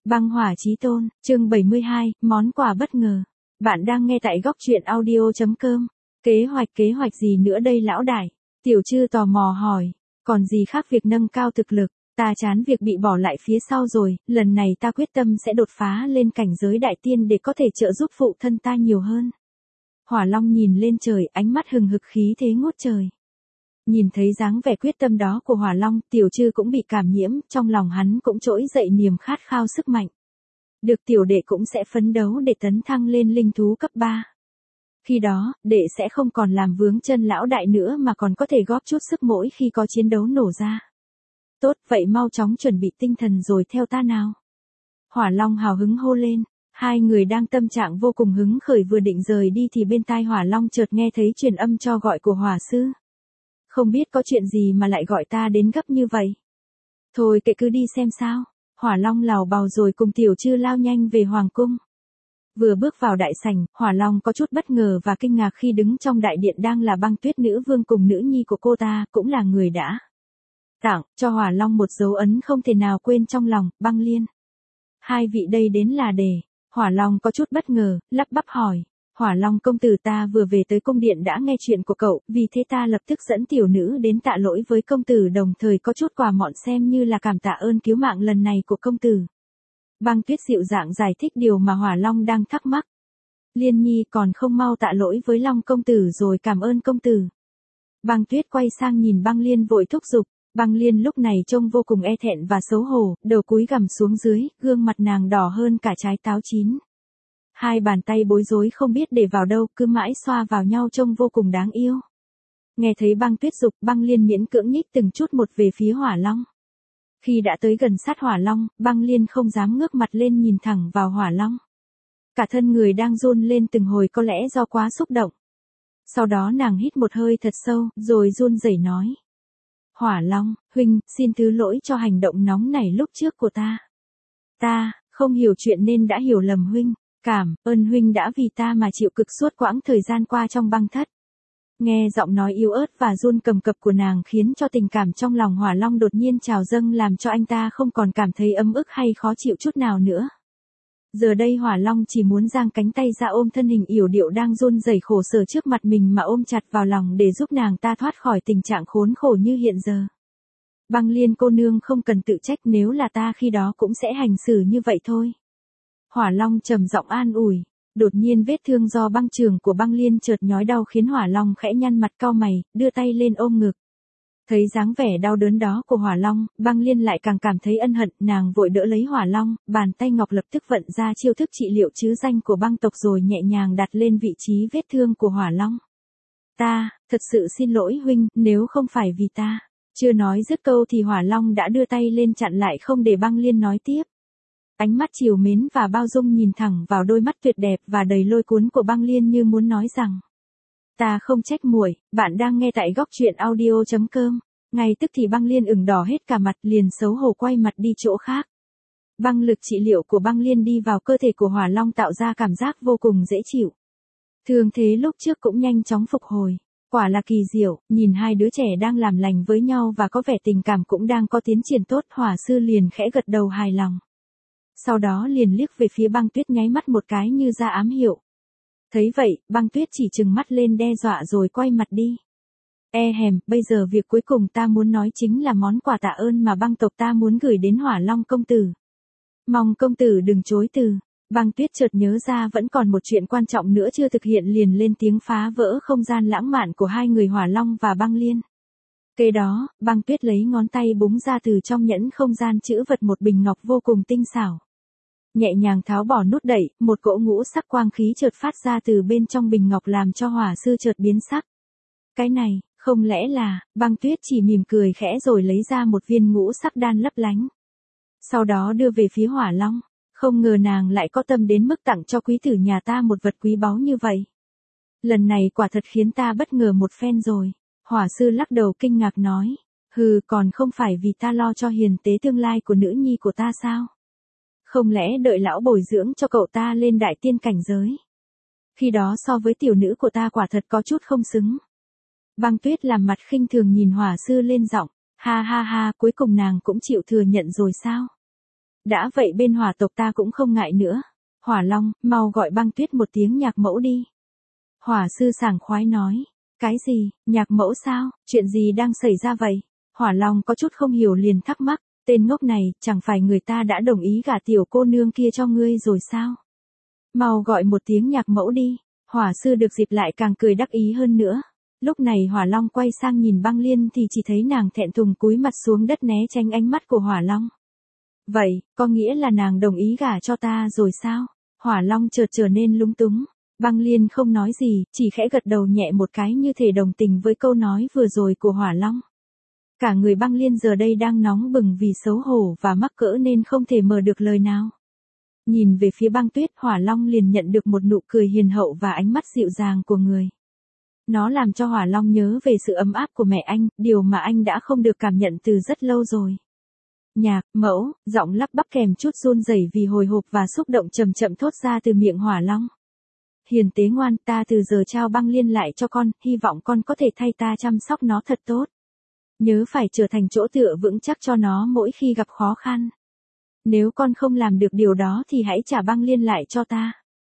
Băng hỏa chí tôn, chương 72, món quà bất ngờ. Bạn đang nghe tại góc truyện audio.com. Kế hoạch gì nữa đây lão đại? Tiểu Trư tò mò hỏi. Còn gì khác việc nâng cao thực lực, ta chán việc bị bỏ lại phía sau rồi, lần này ta quyết tâm sẽ đột phá lên cảnh giới đại tiên để có thể trợ giúp phụ thân ta nhiều hơn. Hỏa Long nhìn lên trời, ánh mắt hừng hực khí thế ngút trời. Nhìn thấy dáng vẻ quyết tâm đó của Hỏa Long, Tiểu Trư cũng bị cảm nhiễm, trong lòng hắn cũng trỗi dậy niềm khát khao sức mạnh. Được tiểu đệ cũng sẽ phấn đấu để tấn thăng lên linh thú cấp 3. Khi đó, đệ sẽ không còn làm vướng chân lão đại nữa mà còn có thể góp chút sức mỗi khi có chiến đấu nổ ra. Tốt, vậy mau chóng chuẩn bị tinh thần rồi theo ta nào. Hỏa Long hào hứng hô lên. Hai người đang tâm trạng vô cùng hứng khởi vừa định rời đi thì bên tai Hỏa Long chợt nghe thấy truyền âm cho gọi của Hỏa Sư. Không biết có chuyện gì mà lại gọi ta đến gấp như vậy. Thôi kệ cứ đi xem sao. Hỏa Long lào bào rồi cùng Tiểu Trư lao nhanh về Hoàng cung. Vừa bước vào đại sảnh, Hỏa Long có chút bất ngờ và kinh ngạc khi đứng trong đại điện đang là Băng Tuyết nữ vương cùng nữ nhi của cô ta, cũng là người đã tặng cho Hỏa Long một dấu ấn không thể nào quên trong lòng, Băng Liên. Hai vị đây đến là để. Hỏa Long có chút bất ngờ, lắp bắp hỏi. Hỏa Long công tử, ta vừa về tới cung điện đã nghe chuyện của cậu, vì thế ta lập tức dẫn tiểu nữ đến tạ lỗi với công tử, đồng thời có chút quà mọn xem như là cảm tạ ơn cứu mạng lần này của công tử. Băng Tuyết dịu dàng giải thích điều mà Hỏa Long đang thắc mắc. Liên nhi còn không mau tạ lỗi với Long công tử rồi cảm ơn công tử. Băng Tuyết quay sang nhìn Băng Liên vội thúc giục. Băng Liên lúc này trông vô cùng e thẹn và xấu hổ, đầu cúi gằm xuống dưới, gương mặt nàng đỏ hơn cả trái táo chín. Hai bàn tay bối rối không biết để vào đâu, cứ mãi xoa vào nhau trông vô cùng đáng yêu. Nghe thấy Băng Tuyết giục, Băng Liên miễn cưỡng nhích từng chút một về phía Hỏa Long. Khi đã tới gần sát Hỏa Long, Băng Liên không dám ngước mặt lên nhìn thẳng vào Hỏa Long. Cả thân người đang run lên từng hồi, có lẽ do quá xúc động. Sau đó nàng hít một hơi thật sâu, rồi run rẩy nói. Hỏa Long, huynh, xin thứ lỗi cho hành động nóng nảy lúc trước của ta. Ta, không hiểu chuyện nên đã hiểu lầm huynh. Cảm ơn huynh đã vì ta mà chịu cực suốt quãng thời gian qua trong băng thất. Nghe giọng nói yếu ớt và run cầm cập của nàng khiến cho tình cảm trong lòng Hỏa Long đột nhiên trào dâng, làm cho anh ta không còn cảm thấy ấm ức hay khó chịu chút nào nữa. Giờ đây Hỏa Long chỉ muốn giang cánh tay ra ôm thân hình yểu điệu đang run rẩy khổ sở trước mặt mình mà ôm chặt vào lòng để giúp nàng ta thoát khỏi tình trạng khốn khổ như hiện giờ. Băng Liên cô nương không cần tự trách, nếu là ta khi đó cũng sẽ hành xử như vậy thôi. Hỏa Long trầm giọng an ủi. Đột nhiên vết thương do băng chưởng của Băng Liên chợt nhói đau khiến Hỏa Long khẽ nhăn mặt cau mày, đưa tay lên ôm ngực. Thấy dáng vẻ đau đớn đó của Hỏa Long, Băng Liên lại càng cảm thấy ân hận, nàng vội đỡ lấy Hỏa Long, bàn tay ngọc lập tức vận ra chiêu thức trị liệu chứ danh của băng tộc rồi nhẹ nhàng đặt lên vị trí vết thương của Hỏa Long. Ta, thật sự xin lỗi huynh, nếu không phải vì ta. Chưa nói dứt câu thì Hỏa Long đã đưa tay lên chặn lại không để Băng Liên nói tiếp. Ánh mắt trìu mến và bao dung nhìn thẳng vào đôi mắt tuyệt đẹp và đầy lôi cuốn của Băng Liên như muốn nói rằng. Ta không trách muội, bạn đang nghe tại góc truyện audio.com. Ngay tức thì Băng Liên ửng đỏ hết cả mặt, liền xấu hổ quay mặt đi chỗ khác. Băng lực trị liệu của Băng Liên đi vào cơ thể của Hỏa Long tạo ra cảm giác vô cùng dễ chịu. Thương thế lúc trước cũng nhanh chóng phục hồi. Quả là kỳ diệu, nhìn hai đứa trẻ đang làm lành với nhau và có vẻ tình cảm cũng đang có tiến triển tốt, Hỏa Sư liền khẽ gật đầu hài lòng. Sau đó liền liếc về phía Băng Tuyết nháy mắt một cái như ra ám hiệu. Thấy vậy, Băng Tuyết chỉ trừng mắt lên đe dọa rồi quay mặt đi. Bây giờ việc cuối cùng ta muốn nói chính là món quà tạ ơn mà băng tộc ta muốn gửi đến Hỏa Long công tử. Mong công tử đừng chối từ. Băng Tuyết chợt nhớ ra vẫn còn một chuyện quan trọng nữa chưa thực hiện, liền lên tiếng phá vỡ không gian lãng mạn của hai người Hỏa Long và Băng Liên. Kế đó, Băng Tuyết lấy ngón tay búng ra từ trong nhẫn không gian trữ vật một bình ngọc vô cùng tinh xảo. Nhẹ nhàng tháo bỏ nút đậy, một cỗ ngũ sắc quang khí chợt phát ra từ bên trong bình ngọc làm cho Hỏa Sư chợt biến sắc. Cái này, không lẽ là, Băng Tuyết chỉ mỉm cười khẽ rồi lấy ra một viên ngũ sắc đan lấp lánh. Sau đó đưa về phía Hỏa Long, không ngờ nàng lại có tâm đến mức tặng cho quý tử nhà ta một vật quý báu như vậy. Lần này quả thật khiến ta bất ngờ một phen rồi. Hỏa Sư lắc đầu kinh ngạc nói, còn không phải vì ta lo cho hiền tế tương lai của nữ nhi của ta sao? Không lẽ đợi lão bồi dưỡng cho cậu ta lên đại tiên cảnh giới? Khi đó so với tiểu nữ của ta quả thật có chút không xứng. Băng Tuyết làm mặt khinh thường nhìn Hỏa Sư lên giọng, ha ha ha, cuối cùng nàng cũng chịu thừa nhận rồi sao? Đã vậy bên hỏa tộc ta cũng không ngại nữa. Hỏa Long, mau gọi Băng Tuyết một tiếng nhạc mẫu đi. Hỏa sư sảng khoái nói. Cái gì, nhạc mẫu sao, chuyện gì đang xảy ra vậy? Hỏa Long có chút không hiểu liền thắc mắc, tên ngốc này, chẳng phải người ta đã đồng ý gả tiểu cô nương kia cho ngươi rồi sao? Mau gọi một tiếng nhạc mẫu đi. Hỏa sư được dịp lại càng cười đắc ý hơn nữa. Lúc này Hỏa Long quay sang nhìn Băng Liên thì chỉ thấy nàng thẹn thùng cúi mặt xuống đất né tránh ánh mắt của Hỏa Long. Vậy, có nghĩa là nàng đồng ý gả cho ta rồi sao? Hỏa Long chợt trở nên lúng túng. Băng Liên không nói gì, chỉ khẽ gật đầu nhẹ một cái như thể đồng tình với câu nói vừa rồi của Hỏa Long. Cả người Băng Liên giờ đây đang nóng bừng vì xấu hổ và mắc cỡ nên không thể mở được lời nào. Nhìn về phía Băng Tuyết, Hỏa Long liền nhận được một nụ cười hiền hậu và ánh mắt dịu dàng của người. Nó làm cho Hỏa Long nhớ về sự ấm áp của mẹ anh, điều mà anh đã không được cảm nhận từ rất lâu rồi. Nhạc mẫu, giọng lắp bắp kèm chút run rẩy vì hồi hộp và xúc động chậm chậm thốt ra từ miệng Hỏa Long. Hiền tế ngoan, ta từ giờ trao Băng Liên lại cho con, hy vọng con có thể thay ta chăm sóc nó thật tốt. Nhớ phải trở thành chỗ tựa vững chắc cho nó mỗi khi gặp khó khăn. Nếu con không làm được điều đó thì hãy trả Băng Liên lại cho ta.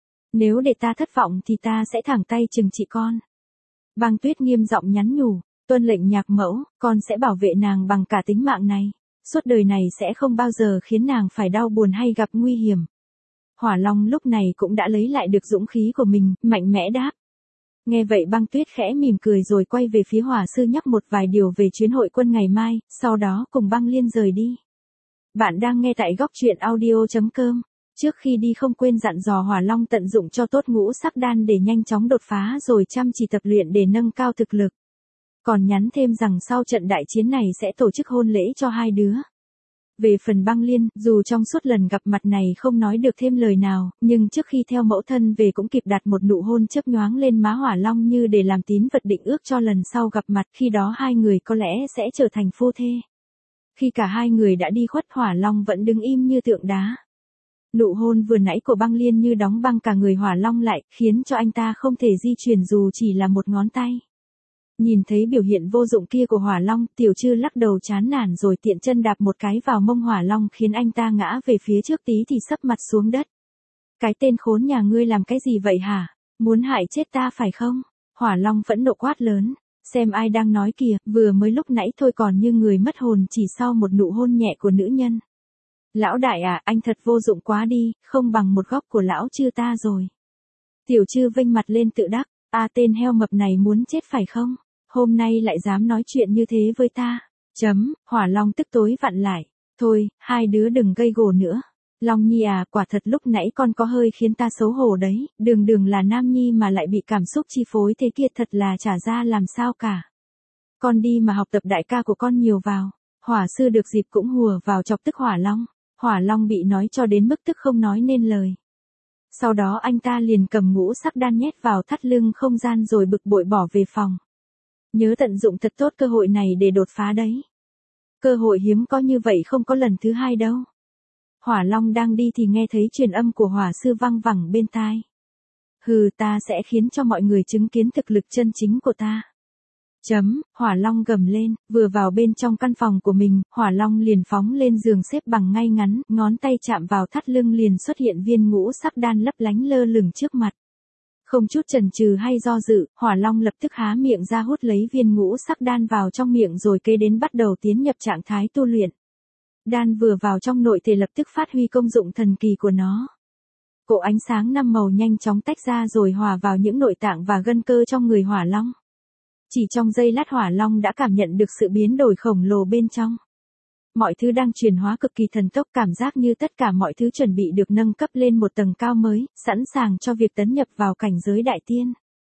Nếu để ta thất vọng thì ta sẽ thẳng tay trừng trị con. Băng Tuyết nghiêm giọng nhắn nhủ, tuân lệnh nhạc mẫu, con sẽ bảo vệ nàng bằng cả tính mạng này. Suốt đời này sẽ không bao giờ khiến nàng phải đau buồn hay gặp nguy hiểm. Hỏa Long lúc này cũng đã lấy lại được dũng khí của mình, mạnh mẽ đáp. Nghe vậy Băng Tuyết khẽ mỉm cười rồi quay về phía Hỏa sư nhắc một vài điều về chuyến hội quân ngày mai, sau đó cùng Băng Liên rời đi. Bạn đang nghe tại góc truyện audio.com. Trước khi đi không quên dặn dò Hỏa Long tận dụng cho tốt ngũ sắc đan để nhanh chóng đột phá rồi chăm chỉ tập luyện để nâng cao thực lực. Còn nhắn thêm rằng sau trận đại chiến này sẽ tổ chức hôn lễ cho hai đứa. Về phần Băng Liên, dù trong suốt lần gặp mặt này không nói được thêm lời nào, nhưng trước khi theo mẫu thân về cũng kịp đặt một nụ hôn chớp nhoáng lên má Hỏa Long như để làm tín vật định ước cho lần sau gặp mặt, khi đó hai người có lẽ sẽ trở thành phu thê. Khi cả hai người đã đi khuất, Hỏa Long vẫn đứng im như tượng đá. Nụ hôn vừa nãy của Băng Liên như đóng băng cả người Hỏa Long lại, khiến cho anh ta không thể di chuyển dù chỉ là một ngón tay. Nhìn thấy biểu hiện vô dụng kia của Hỏa Long, Tiểu Trư lắc đầu chán nản rồi tiện chân đạp một cái vào mông Hỏa Long khiến anh ta ngã về phía trước tí thì sấp mặt xuống đất. Cái tên khốn nhà ngươi làm cái gì vậy hả? Muốn hại chết ta phải không? Hỏa Long phẫn nộ quát lớn. Xem ai đang nói kìa, vừa mới lúc nãy thôi còn như người mất hồn chỉ sau một nụ hôn nhẹ của nữ nhân. Lão đại à, anh thật vô dụng quá đi, không bằng một góc của lão Trư ta rồi. Tiểu Trư vênh mặt lên tự đắc, tên heo mập này muốn chết phải không? Hôm nay lại dám nói chuyện như thế với ta. Hỏa Long tức tối vặn lại. Thôi, hai đứa đừng gây gổ nữa. Long Nhi à, quả thật lúc nãy con có hơi khiến ta xấu hổ đấy, đường là nam nhi mà lại bị cảm xúc chi phối thế kia thật là chả ra làm sao cả. Con đi mà học tập đại ca của con nhiều vào. Hỏa sư được dịp cũng hùa vào chọc tức Hỏa Long. Hỏa Long bị nói cho đến mức tức không nói nên lời. Sau đó anh ta liền cầm ngũ sắc đan nhét vào thắt lưng không gian rồi bực bội bỏ về phòng. Nhớ tận dụng thật tốt cơ hội này để đột phá đấy. Cơ hội hiếm có như vậy không có lần thứ hai đâu. Hỏa Long đang đi thì nghe thấy truyền âm của Hỏa sư văng vẳng bên tai. Hừ, ta sẽ khiến cho mọi người chứng kiến thực lực chân chính của ta. Hỏa Long gầm lên, vừa vào bên trong căn phòng của mình, Hỏa Long liền phóng lên giường xếp bằng ngay ngắn, ngón tay chạm vào thắt lưng liền xuất hiện viên ngũ sắc đan lấp lánh lơ lửng trước mặt. Không chút chần chừ hay do dự, Hỏa Long lập tức há miệng ra hút lấy viên ngũ sắc đan vào trong miệng rồi kế đến bắt đầu tiến nhập trạng thái tu luyện. Đan vừa vào trong nội thể lập tức phát huy công dụng thần kỳ của nó. Cỗ ánh sáng năm màu nhanh chóng tách ra rồi hòa vào những nội tạng và gân cơ trong người Hỏa Long. Chỉ trong giây lát Hỏa Long đã cảm nhận được sự biến đổi khổng lồ bên trong. Mọi thứ đang chuyển hóa cực kỳ thần tốc, cảm giác như tất cả mọi thứ chuẩn bị được nâng cấp lên một tầng cao mới, sẵn sàng cho việc tấn nhập vào cảnh giới đại tiên.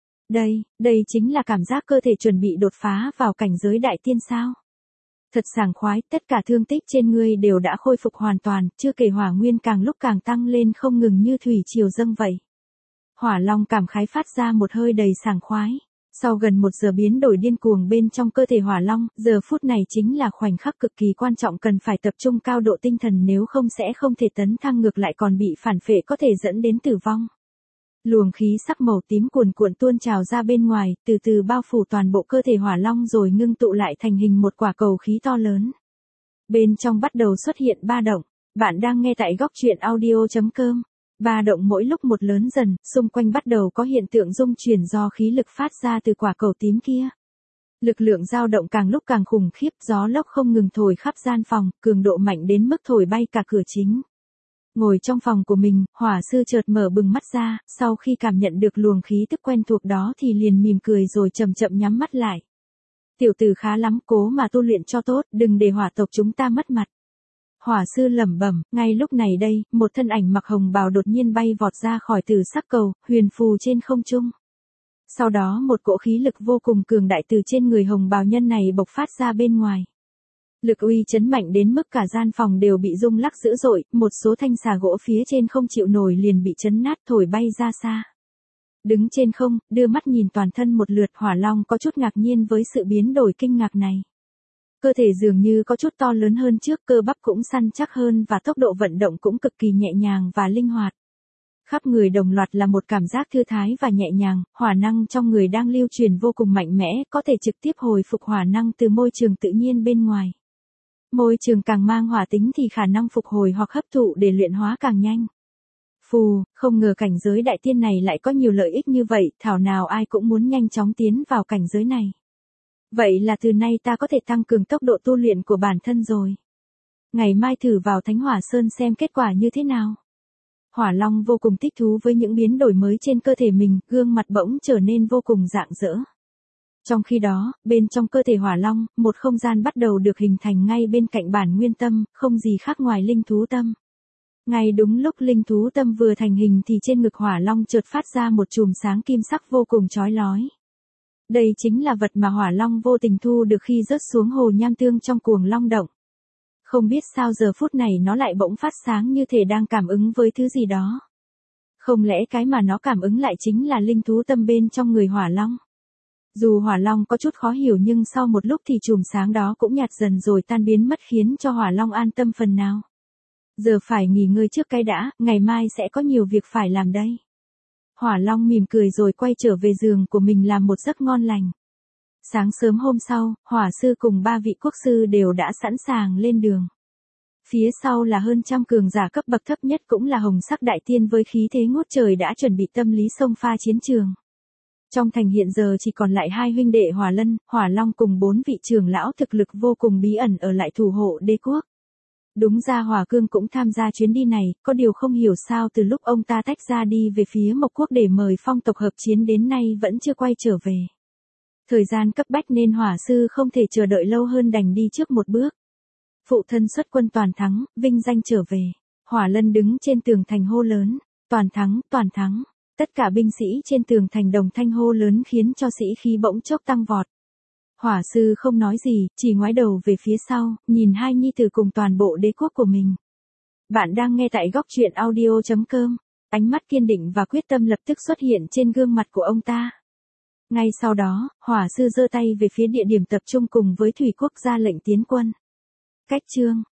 Đây chính là cảm giác cơ thể chuẩn bị đột phá vào cảnh giới đại tiên sao? Thật sảng khoái, tất cả thương tích trên ngươi đều đã khôi phục hoàn toàn, chưa kể hỏa nguyên càng lúc càng tăng lên không ngừng như thủy triều dâng vậy. Hỏa Long cảm khái phát ra một hơi đầy sảng khoái. Sau gần 1 giờ biến đổi điên cuồng bên trong cơ thể Hỏa Long, giờ phút này chính là khoảnh khắc cực kỳ quan trọng cần phải tập trung cao độ tinh thần nếu không sẽ không thể tấn thăng ngược lại còn bị phản phệ có thể dẫn đến tử vong. Luồng khí sắc màu tím cuồn cuộn tuôn trào ra bên ngoài, từ từ bao phủ toàn bộ cơ thể Hỏa Long rồi ngưng tụ lại thành hình một quả cầu khí to lớn. Bên trong bắt đầu xuất hiện ba động. Bạn đang nghe tại góc truyện audio.com. Ba động mỗi lúc một lớn dần, xung quanh bắt đầu có hiện tượng rung chuyển do khí lực phát ra từ quả cầu tím kia. Lực lượng dao động càng lúc càng khủng khiếp, gió lốc không ngừng thổi khắp gian phòng, cường độ mạnh đến mức thổi bay cả cửa chính. Ngồi trong phòng của mình, hỏa sư chợt mở bừng mắt ra, sau khi cảm nhận được luồng khí tức quen thuộc đó thì liền mỉm cười rồi chậm chậm nhắm mắt lại. Tiểu tử khá lắm, cố mà tu luyện cho tốt, đừng để hỏa tộc chúng ta mất mặt. Hỏa sư lẩm bẩm, ngay lúc này đây, một thân ảnh mặc hồng bào đột nhiên bay vọt ra khỏi tử sắc cầu, huyền phù trên không trung. Sau đó một cỗ khí lực vô cùng cường đại từ trên người hồng bào nhân này bộc phát ra bên ngoài. Lực uy chấn mạnh đến mức cả gian phòng đều bị rung lắc dữ dội, một số thanh xà gỗ phía trên không chịu nổi liền bị chấn nát thổi bay ra xa. Đứng trên không, đưa mắt nhìn toàn thân một lượt, Hỏa Long có chút ngạc nhiên với sự biến đổi kinh ngạc này. Cơ thể dường như có chút to lớn hơn trước, cơ bắp cũng săn chắc hơn và tốc độ vận động cũng cực kỳ nhẹ nhàng và linh hoạt. Khắp người đồng loạt là một cảm giác thư thái và nhẹ nhàng, hỏa năng trong người đang lưu truyền vô cùng mạnh mẽ, có thể trực tiếp hồi phục hỏa năng từ môi trường tự nhiên bên ngoài. Môi trường càng mang hỏa tính thì khả năng phục hồi hoặc hấp thụ để luyện hóa càng nhanh. Phù, không ngờ cảnh giới đại tiên này lại có nhiều lợi ích như vậy, thảo nào ai cũng muốn nhanh chóng tiến vào cảnh giới này. Vậy là từ nay ta có thể tăng cường tốc độ tu luyện của bản thân rồi. Ngày mai thử vào Thánh Hỏa Sơn xem kết quả như thế nào. Hỏa Long vô cùng thích thú với những biến đổi mới trên cơ thể mình, gương mặt bỗng trở nên vô cùng rạng rỡ. Trong khi đó, bên trong cơ thể Hỏa Long, một không gian bắt đầu được hình thành ngay bên cạnh bản nguyên tâm, không gì khác ngoài linh thú tâm. Ngay đúng lúc linh thú tâm vừa thành hình thì trên ngực Hỏa Long chợt phát ra một chùm sáng kim sắc vô cùng chói lói. Đây chính là vật mà Hỏa Long vô tình thu được khi rớt xuống hồ nham tương trong cuồng long động. Không biết sao giờ phút này nó lại bỗng phát sáng như thể đang cảm ứng với thứ gì đó. Không lẽ cái mà nó cảm ứng lại chính là linh thú tâm bên trong người Hỏa Long? Dù Hỏa Long có chút khó hiểu nhưng sau một lúc thì chùm sáng đó cũng nhạt dần rồi tan biến mất khiến cho Hỏa Long an tâm phần nào. Giờ phải nghỉ ngơi trước cái đã, ngày mai sẽ có nhiều việc phải làm đây. Hỏa Long mỉm cười rồi quay trở về giường của mình làm một giấc ngon lành. Sáng sớm hôm sau, hỏa sư cùng 3 vị quốc sư đều đã sẵn sàng lên đường. Phía sau là hơn trăm cường giả cấp bậc thấp nhất cũng là hồng sắc đại tiên với khí thế ngút trời đã chuẩn bị tâm lý xông pha chiến trường. Trong thành hiện giờ chỉ còn lại 2 huynh đệ Hỏa Lân, Hỏa Long cùng 4 vị trưởng lão thực lực vô cùng bí ẩn ở lại thủ hộ đế quốc. Đúng ra Hỏa Cương cũng tham gia chuyến đi này, có điều không hiểu sao từ lúc ông ta tách ra đi về phía Mộc Quốc để mời phong tộc hợp chiến đến nay vẫn chưa quay trở về. Thời gian cấp bách nên hỏa sư không thể chờ đợi lâu hơn đành đi trước một bước. Phụ thân xuất quân toàn thắng, vinh danh trở về. Hỏa Lân đứng trên tường thành hô lớn, toàn thắng, toàn thắng. Tất cả binh sĩ trên tường thành đồng thanh hô lớn khiến cho sĩ khí bỗng chốc tăng vọt. Hỏa sư không nói gì, chỉ ngoái đầu về phía sau, nhìn hai nhi tử cùng toàn bộ đế quốc của mình. Bạn đang nghe tại góc truyện audio.com. Ánh mắt kiên định và quyết tâm lập tức xuất hiện trên gương mặt của ông ta. Ngay sau đó, hỏa sư giơ tay về phía địa điểm tập trung cùng với thủy quốc ra lệnh tiến quân. Cách chương